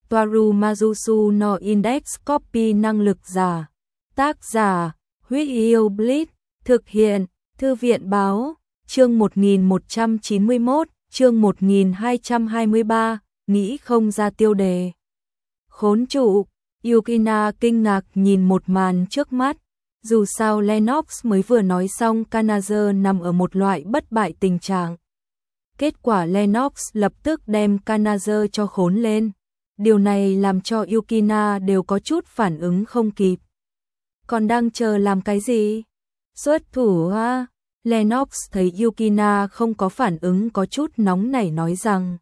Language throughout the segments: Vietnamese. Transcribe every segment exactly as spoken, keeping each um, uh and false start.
Toaru Majusu no Index Copy năng lực giả. Tác giả, Huyết Yêu Blitz, thực hiện, Thư viện báo, chương một nghìn một trăm chín mươi mốt, chương một nghìn hai trăm hai mươi ba, nghĩ không ra tiêu đề. Khốn trụ, Yukina kinh ngạc nhìn một màn trước mắt. Dù sao Lennox mới vừa nói xong Kanazo nằm ở một loại bất bại tình trạng. Kết quả Lennox lập tức đem Kanazo cho khốn lên. Điều này làm cho Yukina đều có chút phản ứng không kịp. Còn đang chờ làm cái gì? Xuất thủ ha! Lennox thấy Yukina không có phản ứng có chút nóng nảy nói rằng: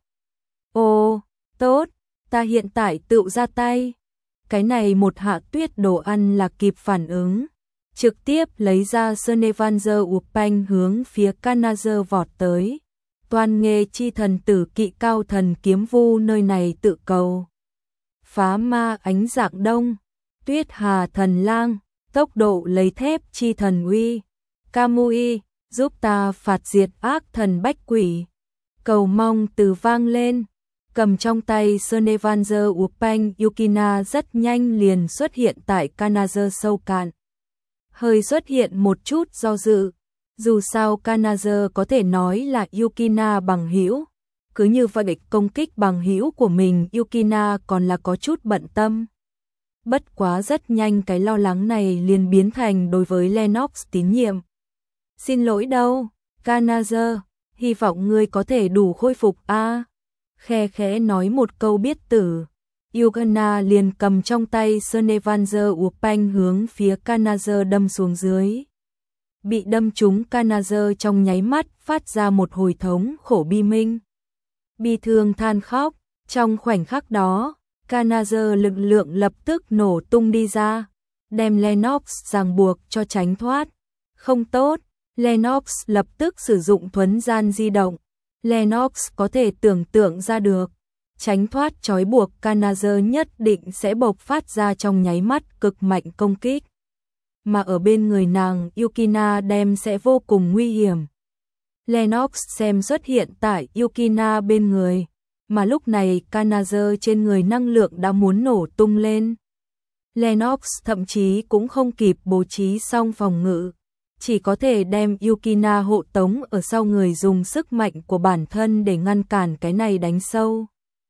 Ồ, tốt, ta hiện tại tự ra tay. Cái này một hạ tuyết đồ ăn là kịp phản ứng. Trực tiếp lấy ra Snevanzer Upanh hướng phía Kanazo vọt tới. Toan nghê chi thần tử kỵ cao thần kiếm vu nơi này tự cầu. Phá ma ánh dạng đông, tuyết hà thần lang, tốc độ lấy thép chi thần uy. Kamui, giúp ta phạt diệt ác thần bách quỷ. Cầu mong từ vang lên, cầm trong tay Snevanzer Upanh, Yukina rất nhanh liền xuất hiện tại Kanazo sâu cạn. Hơi xuất hiện một chút do dự, dù sao Kanazo có thể nói là Yukina bằng hữu, cứ như vậy công kích bằng hữu của mình Yukina còn là có chút bận tâm. Bất quá rất nhanh cái lo lắng này liền biến thành đối với Lennox tín nhiệm. Xin lỗi đâu, Kanazo, hy vọng ngươi có thể đủ khôi phục a. À. Khe khẽ nói một câu biết tử. Yukina liền cầm trong tay Snevanzer Upanh hướng phía Kanazo đâm xuống dưới. Bị đâm trúng Kanazo trong nháy mắt phát ra một hồi thống khổ bi minh. Bi thương than khóc, trong khoảnh khắc đó, Kanazo lực lượng lập tức nổ tung đi ra, đem Lennox ràng buộc cho tránh thoát. Không tốt, Lennox lập tức sử dụng thuấn gian di động. Lennox có thể tưởng tượng ra được, tránh thoát trói buộc Kanazo nhất định sẽ bộc phát ra trong nháy mắt cực mạnh công kích. Mà ở bên người nàng Yukina đem sẽ vô cùng nguy hiểm. Lennox xem xuất hiện tại Yukina bên người, mà lúc này Kanazo trên người năng lượng đã muốn nổ tung lên. Lennox thậm chí cũng không kịp bố trí xong phòng ngự, chỉ có thể đem Yukina hộ tống ở sau người dùng sức mạnh của bản thân để ngăn cản cái này đánh sâu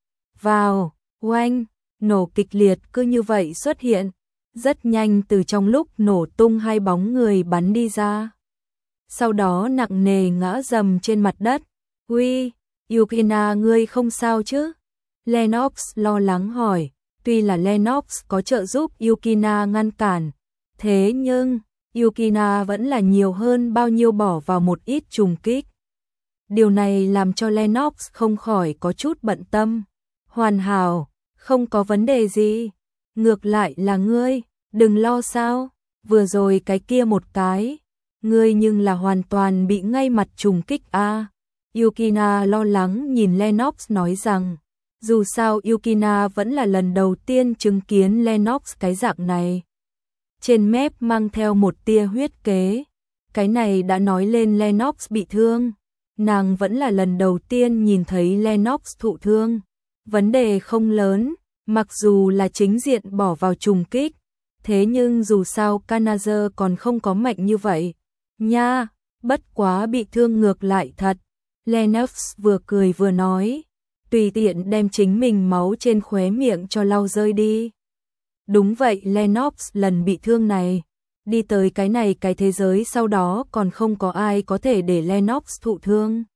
vào. Oanh, nổ kịch liệt cứ như vậy xuất hiện, rất nhanh từ trong lúc nổ tung hai bóng người bắn đi ra. Sau đó nặng nề ngã dầm trên mặt đất. Uy, Yukina ngươi không sao chứ? Lennox lo lắng hỏi. Tuy là Lennox có trợ giúp Yukina ngăn cản, thế nhưng Yukina vẫn là nhiều hơn bao nhiêu bỏ vào một ít trùng kích. Điều này làm cho Lennox không khỏi có chút bận tâm. Hoàn hảo, không có vấn đề gì. Ngược lại là ngươi, đừng lo sao, vừa rồi cái kia một cái, ngươi nhưng là hoàn toàn bị ngay mặt trùng kích a. À. Yukina lo lắng nhìn Lennox nói rằng, dù sao Yukina vẫn là lần đầu tiên chứng kiến Lennox cái dạng này. Trên mép mang theo một tia huyết kế, cái này đã nói lên Lennox bị thương, nàng vẫn là lần đầu tiên nhìn thấy Lennox thụ thương. Vấn đề không lớn, mặc dù là chính diện bỏ vào trùng kích, thế nhưng dù sao Kanazo còn không có mạnh như vậy. Nha, bất quá bị thương ngược lại thật. Lennox vừa cười vừa nói, tùy tiện đem chính mình máu trên khóe miệng cho lau rơi đi. Đúng vậy, Lennox lần bị thương này, đi tới cái này cái thế giới sau đó còn không có ai có thể để Lennox thụ thương.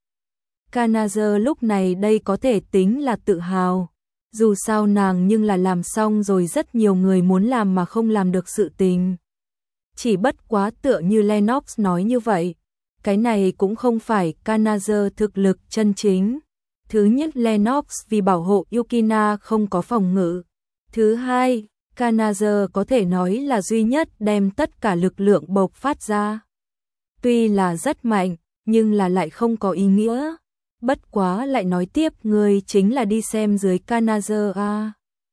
Kanazo lúc này đây có thể tính là tự hào. Dù sao nàng nhưng là làm xong rồi rất nhiều người muốn làm mà không làm được sự tình. Chỉ bất quá tựa như Lennox nói như vậy, cái này cũng không phải Kanazo thực lực chân chính. Thứ nhất, Lennox vì bảo hộ Yukina không có phòng ngự. Thứ hai, Kanazo có thể nói là duy nhất đem tất cả lực lượng bộc phát ra. Tuy là rất mạnh, nhưng là lại không có ý nghĩa. Bất quá lại nói tiếp, ngươi chính là đi xem dưới Kanazo a.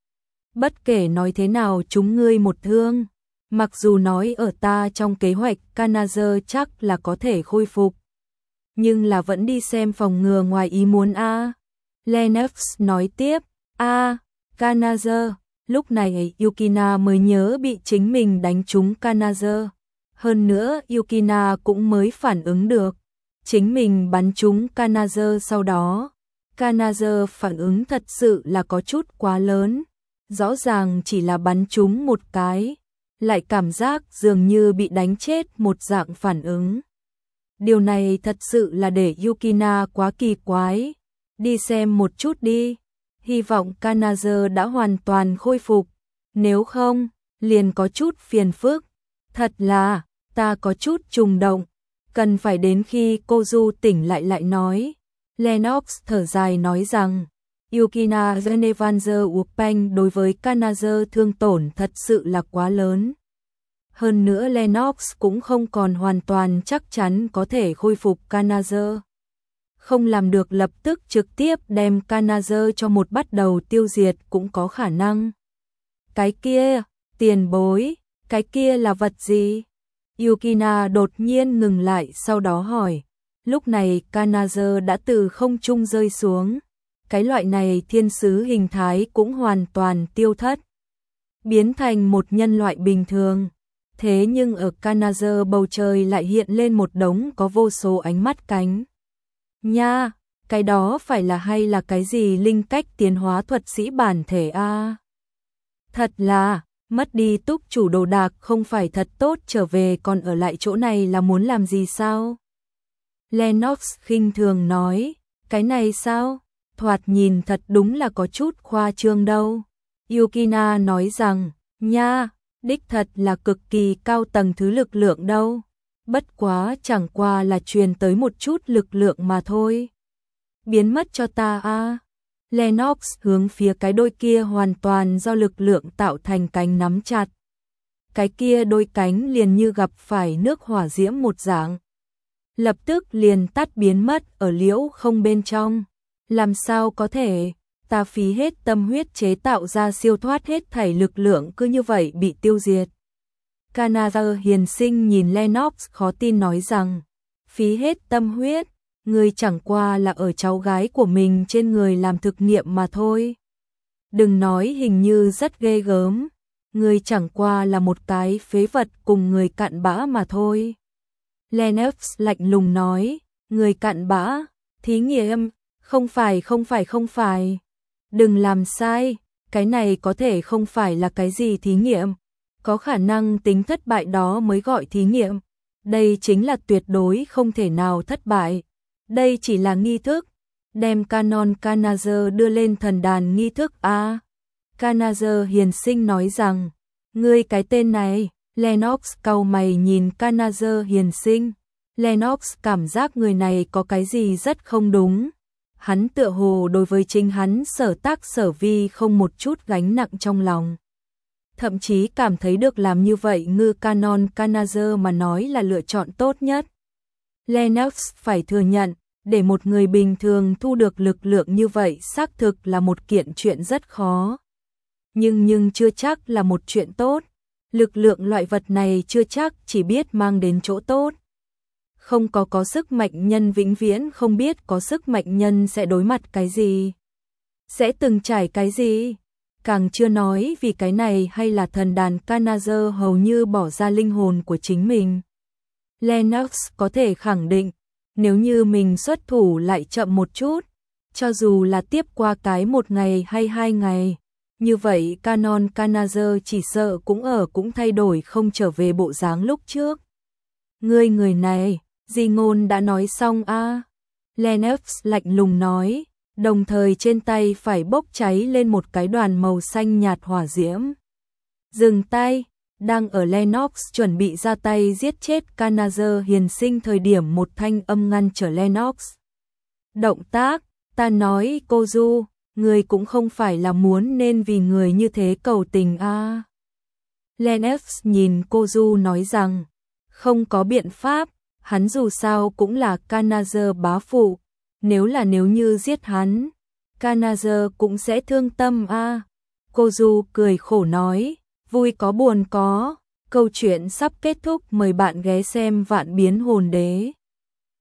Bất kể nói thế nào chúng ngươi một thương, mặc dù nói ở ta trong kế hoạch Kanazo chắc là có thể khôi phục, nhưng là vẫn đi xem phòng ngừa ngoài ý muốn a. Lennox nói tiếp, a, Kanazer. Lúc này Yukina mới nhớ bị chính mình đánh trúng Kanazer. Hơn nữa Yukina cũng mới phản ứng được. Chính mình bắn trúng Kanazer sau đó. Kanazer phản ứng thật sự là có chút quá lớn. Rõ ràng chỉ là bắn trúng một cái. Lại cảm giác dường như bị đánh chết một dạng phản ứng. Điều này thật sự là để Yukina quá kỳ quái. Đi xem một chút đi. Hy vọng Kanazer đã hoàn toàn khôi phục. Nếu không, liền có chút phiền phức. Thật là, ta có chút trùng động. Cần phải đến khi Kozu tỉnh lại lại nói. Lennox thở dài nói rằng, Yukina Genevanzer Upeng đối với Kanazer thương tổn thật sự là quá lớn. Hơn nữa Lennox cũng không còn hoàn toàn chắc chắn có thể khôi phục Kanazer. Không làm được lập tức trực tiếp đem Kanazer cho một bắt đầu tiêu diệt cũng có khả năng. Cái kia, tiền bối, cái kia là vật gì? Yukina đột nhiên ngừng lại sau đó hỏi. Lúc này Kanazer đã từ không trung rơi xuống. Cái loại này thiên sứ hình thái cũng hoàn toàn tiêu thất. Biến thành một nhân loại bình thường. Thế nhưng ở Kanazer bầu trời lại hiện lên một đống có vô số ánh mắt cánh. Nha, cái đó phải là hay là cái gì linh cách tiến hóa thuật sĩ bản thể a? À? Thật là, mất đi túc chủ đồ đạc không phải thật tốt, trở về còn ở lại chỗ này là muốn làm gì sao? Lennox khinh thường nói, cái này sao? Thoạt nhìn thật đúng là có chút khoa trương đâu. Yukina nói rằng, nha, đích thật là cực kỳ cao tầng thứ lực lượng đâu. Bất quá chẳng qua là truyền tới một chút lực lượng mà thôi. Biến mất cho ta a. À. Lennox hướng phía cái đôi kia hoàn toàn do lực lượng tạo thành cánh nắm chặt. Cái kia đôi cánh liền như gặp phải nước hỏa diễm một dạng. Lập tức liền tắt biến mất ở liễu không bên trong. Làm sao có thể, ta phí hết tâm huyết chế tạo ra siêu thoát hết thảy lực lượng cứ như vậy bị tiêu diệt. Kanazer hiền sinh nhìn Lennox khó tin nói rằng, phí hết tâm huyết, người chẳng qua là ở cháu gái của mình trên người làm thực nghiệm mà thôi. Đừng nói hình như rất ghê gớm, người chẳng qua là một cái phế vật cùng người cặn bã mà thôi. Lennox lạnh lùng nói, người cặn bã, thí nghiệm, không phải không phải không phải. Đừng làm sai, cái này có thể không phải là cái gì thí nghiệm. Có khả năng tính thất bại đó mới gọi thí nghiệm. Đây chính là tuyệt đối không thể nào thất bại. Đây chỉ là nghi thức. Đem canon Kanazer đưa lên thần đàn nghi thức a. À, Kanazer hiền sinh nói rằng, ngươi cái tên này. Lennox cau mày nhìn Kanazer hiền sinh. Lennox cảm giác người này có cái gì rất không đúng. Hắn tựa hồ đối với chính hắn sở tác sở vi không một chút gánh nặng trong lòng. Thậm chí cảm thấy được làm như vậy ngư canon Kanazer mà nói là lựa chọn tốt nhất. Lennox phải thừa nhận, để một người bình thường thu được lực lượng như vậy xác thực là một kiện chuyện rất khó. Nhưng nhưng chưa chắc là một chuyện tốt. Lực lượng loại vật này chưa chắc chỉ biết mang đến chỗ tốt. Không có có sức mạnh nhân vĩnh viễn không biết có sức mạnh nhân sẽ đối mặt cái gì. Sẽ từng trải cái gì. Càng chưa nói vì cái này hay là thần đàn Kanazer hầu như bỏ ra linh hồn của chính mình. Lennox có thể khẳng định, nếu như mình xuất thủ lại chậm một chút, cho dù là tiếp qua cái một ngày hay hai ngày, như vậy canon Kanazer chỉ sợ cũng ở cũng thay đổi không trở về bộ dáng lúc trước. Ngươi người này, di ngôn đã nói xong a. À? Lennox lạnh lùng nói, đồng thời trên tay phải bốc cháy lên một cái đoàn màu xanh nhạt hỏa diễm. Dừng tay, đang ở Lennox chuẩn bị ra tay giết chết Kanazer hiền sinh thời điểm một thanh âm ngăn trở Lennox. Động tác, ta nói Kozu, người cũng không phải là muốn nên vì người như thế cầu tình a. À. Lennox nhìn Kozu nói rằng, không có biện pháp, hắn dù sao cũng là Kanazer bá phụ, nếu là nếu như giết hắn, Kanazer cũng sẽ thương tâm a. À. Kozu cười khổ nói, vui có buồn có, câu chuyện sắp kết thúc, mời bạn ghé xem Vạn Biến Hồn Đế.